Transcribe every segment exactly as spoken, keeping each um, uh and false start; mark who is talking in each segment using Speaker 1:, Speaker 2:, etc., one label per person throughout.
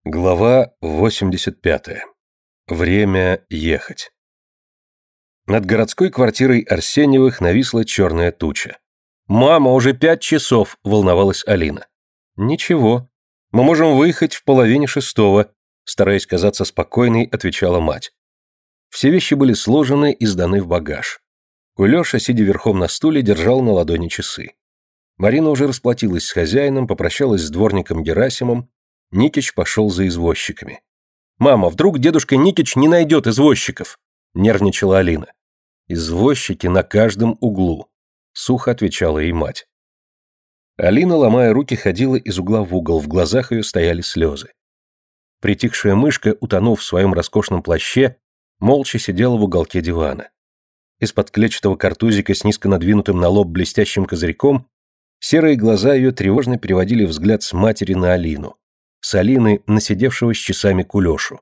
Speaker 1: Глава восемьдесят пятая. Время ехать. Над городской квартирой Арсеньевых нависла черная туча. «Мама, уже пять часов!» – волновалась Алина. «Ничего, мы можем выехать в половине шестого», – стараясь казаться спокойной, отвечала мать. Все вещи были сложены и сданы в багаж. Кулеша, сидя верхом на стуле, держал на ладони часы. Марина уже расплатилась с хозяином, попрощалась с дворником Герасимом. Никич пошел за извозчиками. «Мама, вдруг дедушка Никич не найдет извозчиков?» – нервничала Алина. «Извозчики на каждом углу», – сухо отвечала ей мать. Алина, ломая руки, ходила из угла в угол, в глазах ее стояли слезы. Притихшая мышка, утонув в своем роскошном плаще, молча сидела в уголке дивана. Из-под клетчатого картузика с низко надвинутым на лоб блестящим козырьком серые глаза ее тревожно переводили взгляд с матери на Алину, с Алины на сидевшего с часами Кулешу.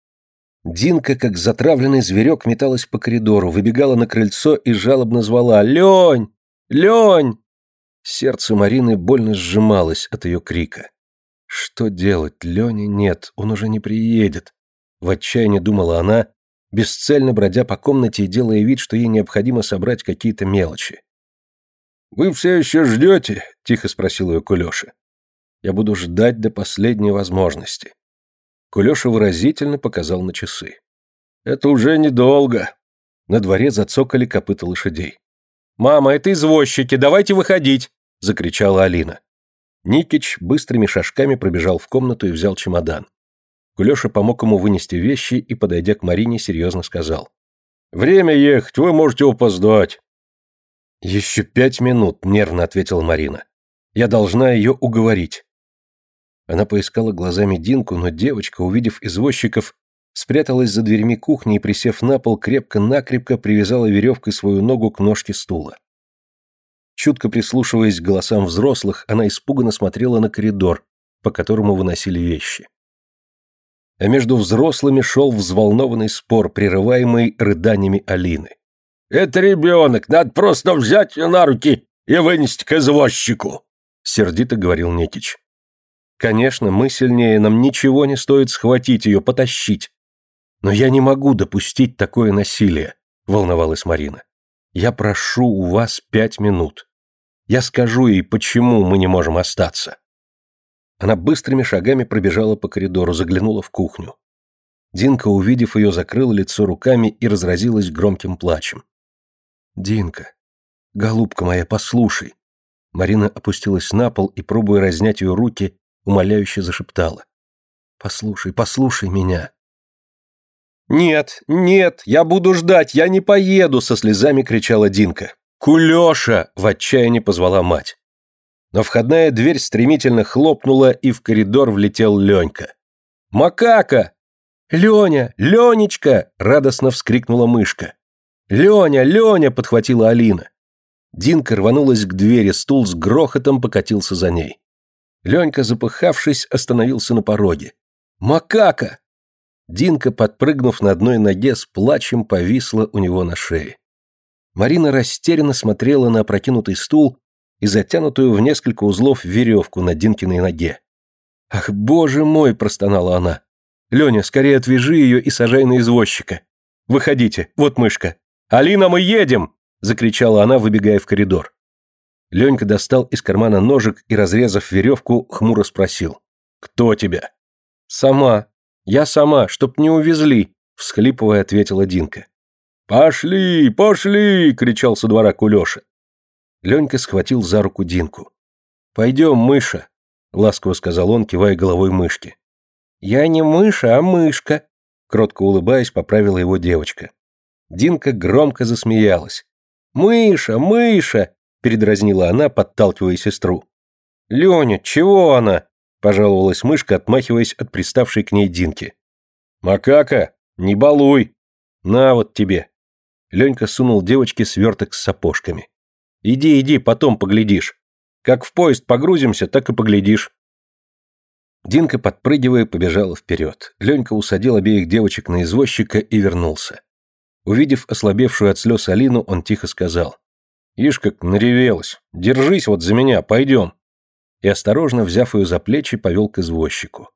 Speaker 1: Динка, как затравленный зверек, металась по коридору, выбегала на крыльцо и жалобно звала: «Лень! Лень!» Сердце Марины больно сжималось от ее крика. Что делать? Лени нет, он уже не приедет. В отчаянии думала она, бесцельно бродя по комнате и делая вид, что ей необходимо собрать какие-то мелочи. «Вы все еще ждете?» – тихо спросил ее Кулеша. «Я буду ждать до последней возможности». Кулеша выразительно показал на часы. «Это уже недолго». На дворе зацокали копыта лошадей. «Мама, это извозчики, давайте выходить!» – закричала Алина. Никич быстрыми шажками пробежал в комнату и взял чемодан. Кулеша помог ему вынести вещи и, подойдя к Марине, серьезно сказал: «Время ехать, вы можете опоздать». «Еще пять минут», – нервно ответила Марина. «Я должна ее уговорить». Она поискала глазами Динку, но девочка, увидев извозчиков, спряталась за дверьми кухни и, присев на пол, крепко-накрепко привязала веревкой свою ногу к ножке стула. Чутко прислушиваясь к голосам взрослых, она испуганно смотрела на коридор, по которому выносили вещи. А между взрослыми шел взволнованный спор, прерываемый рыданиями Алины. «Это ребенок, надо просто взять ее на руки и вынести к извозчику», — сердито говорил Никич. «Конечно, мы сильнее, нам ничего не стоит схватить ее, потащить. Но я не могу допустить такое насилие», — волновалась Марина. «Я прошу у вас пять минут. Я скажу ей, почему мы не можем остаться». Она быстрыми шагами пробежала по коридору, заглянула в кухню. Динка, увидев ее, закрыла лицо руками и разразилась громким плачем. «Динка, голубка моя, послушай». Марина опустилась на пол и, пробуя разнять ее руки, умоляюще зашептала: «Послушай, послушай меня». «Нет, нет, я буду ждать, я не поеду!» — со слезами кричала Динка. «Кулеша!» — в отчаянии позвала мать. Но входная дверь стремительно хлопнула, и в коридор влетел Ленька. «Макака! Леня! Ленечка!» — радостно вскрикнула мышка. «Леня! Леня!» — подхватила Алина. Динка рванулась к двери, стул с грохотом покатился за ней. Ленька, запыхавшись, остановился на пороге. «Макака!» Динка, подпрыгнув на одной ноге, с плачем повисла у него на шее. Марина растерянно смотрела на опрокинутый стул и затянутую в несколько узлов веревку на Динкиной ноге. «Ах, боже мой!» – простонала она. «Леня, скорее отвяжи ее и сажай на извозчика. Выходите, вот мышка. Алина, мы едем!» – закричала она, выбегая в коридор. Ленька достал из кармана ножик и, разрезав веревку, хмуро спросил: «Кто тебя?» «Сама. Я сама, чтоб не увезли», – всхлипывая, ответила Динка. «Пошли, пошли!» – кричал со двора Кулеша. Ленька схватил за руку Динку. «Пойдем, мыша», – ласково сказал он, кивая головой мышке. «Я не мыша, а мышка», – кротко улыбаясь, поправила его девочка. Динка громко засмеялась. «Мыша, мыша!» – передразнила она, подталкивая сестру. «Леня, чего она?» – пожаловалась мышка, отмахиваясь от приставшей к ней Динки. «Макака, не балуй! На вот тебе!» Ленька сунул девочке сверток с сапожками. «Иди, иди, потом поглядишь. Как в поезд погрузимся, так и поглядишь». Динка, подпрыгивая, побежала вперед. Ленька усадил обеих девочек на извозчика и вернулся. Увидев ослабевшую от слез Алину, он тихо сказал: «Ишь, как наревелась. Держись вот за меня, пойдем». И, осторожно взяв ее за плечи, повел к извозчику.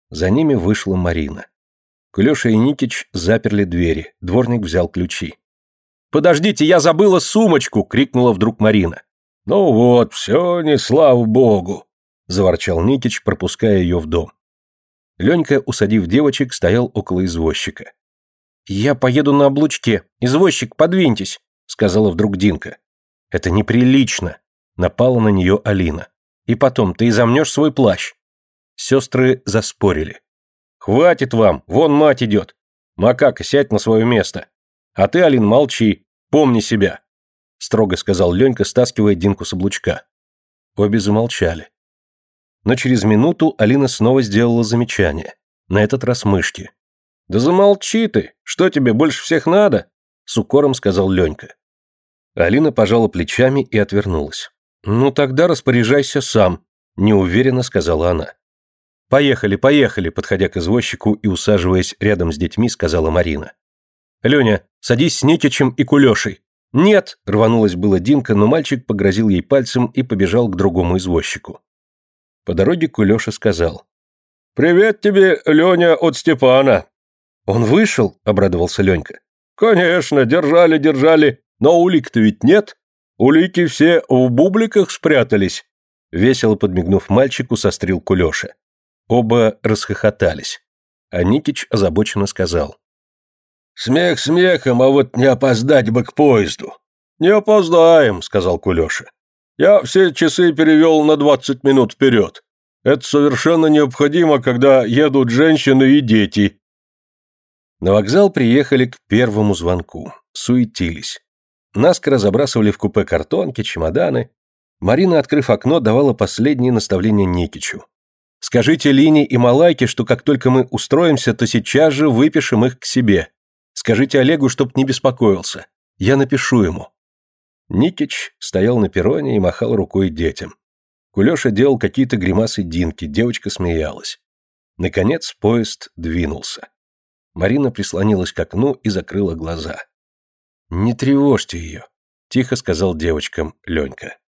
Speaker 1: За ними вышла Марина. Кулеша и Никич заперли двери, дворник взял ключи. «Подождите, я забыла сумочку!» — крикнула вдруг Марина. «Ну вот, все, не слава богу!» — заворчал Никич, пропуская ее в дом. Ленька, усадив девочек, стоял около извозчика. «Я поеду на облучке. Извозчик, подвиньтесь!» — сказала вдруг Динка. «Это неприлично!» — напала на нее Алина. «И потом, ты изомнешь свой плащ!» Сестры заспорили. «Хватит вам, вон мать идет! Макака, сядь на свое место! А ты, Алин, молчи, помни себя!» — строго сказал Ленька, стаскивая Динку с облучка. Обе замолчали. Но через минуту Алина снова сделала замечание. На этот раз мышке. «Да замолчи ты! Что тебе больше всех надо?» — с укором сказал Ленька. Алина пожала плечами и отвернулась. «Ну тогда распоряжайся сам», — неуверенно сказала она. «Поехали, поехали», — подходя к извозчику и усаживаясь рядом с детьми, сказала Марина. «Леня, садись с Никичем и Кулешей». «Нет», — рванулась была Динка, но мальчик погрозил ей пальцем и побежал к другому извозчику. По дороге Кулеша сказал. «Привет тебе, Леня, от Степана». «Он вышел?» — обрадовался Ленька. «Конечно, держали, держали, но улик-то ведь нет. Улики все в бубликах спрятались», — весело подмигнув мальчику, сострил Кулеша. Оба расхохотались. А Никич озабоченно сказал. «Смех смехом, а вот не опоздать бы к поезду». «Не опоздаем», — сказал Кулеша. «Я все часы перевел на двадцать минут вперед. Это совершенно необходимо, когда едут женщины и дети». На вокзал приехали к первому звонку. Суетились. Наскоро забрасывали в купе картонки, чемоданы. Марина, открыв окно, давала последние наставления Никичу. «Скажите Лине и Малайке, что как только мы устроимся, то сейчас же выпишем их к себе. Скажите Олегу, чтоб не беспокоился. Я напишу ему». Никич стоял на перроне и махал рукой детям. Кулеша делал какие-то гримасы Динки, девочка смеялась. Наконец поезд двинулся. Марина прислонилась к окну и закрыла глаза. «Не тревожьте ее», — тихо сказал девочкам Ленька.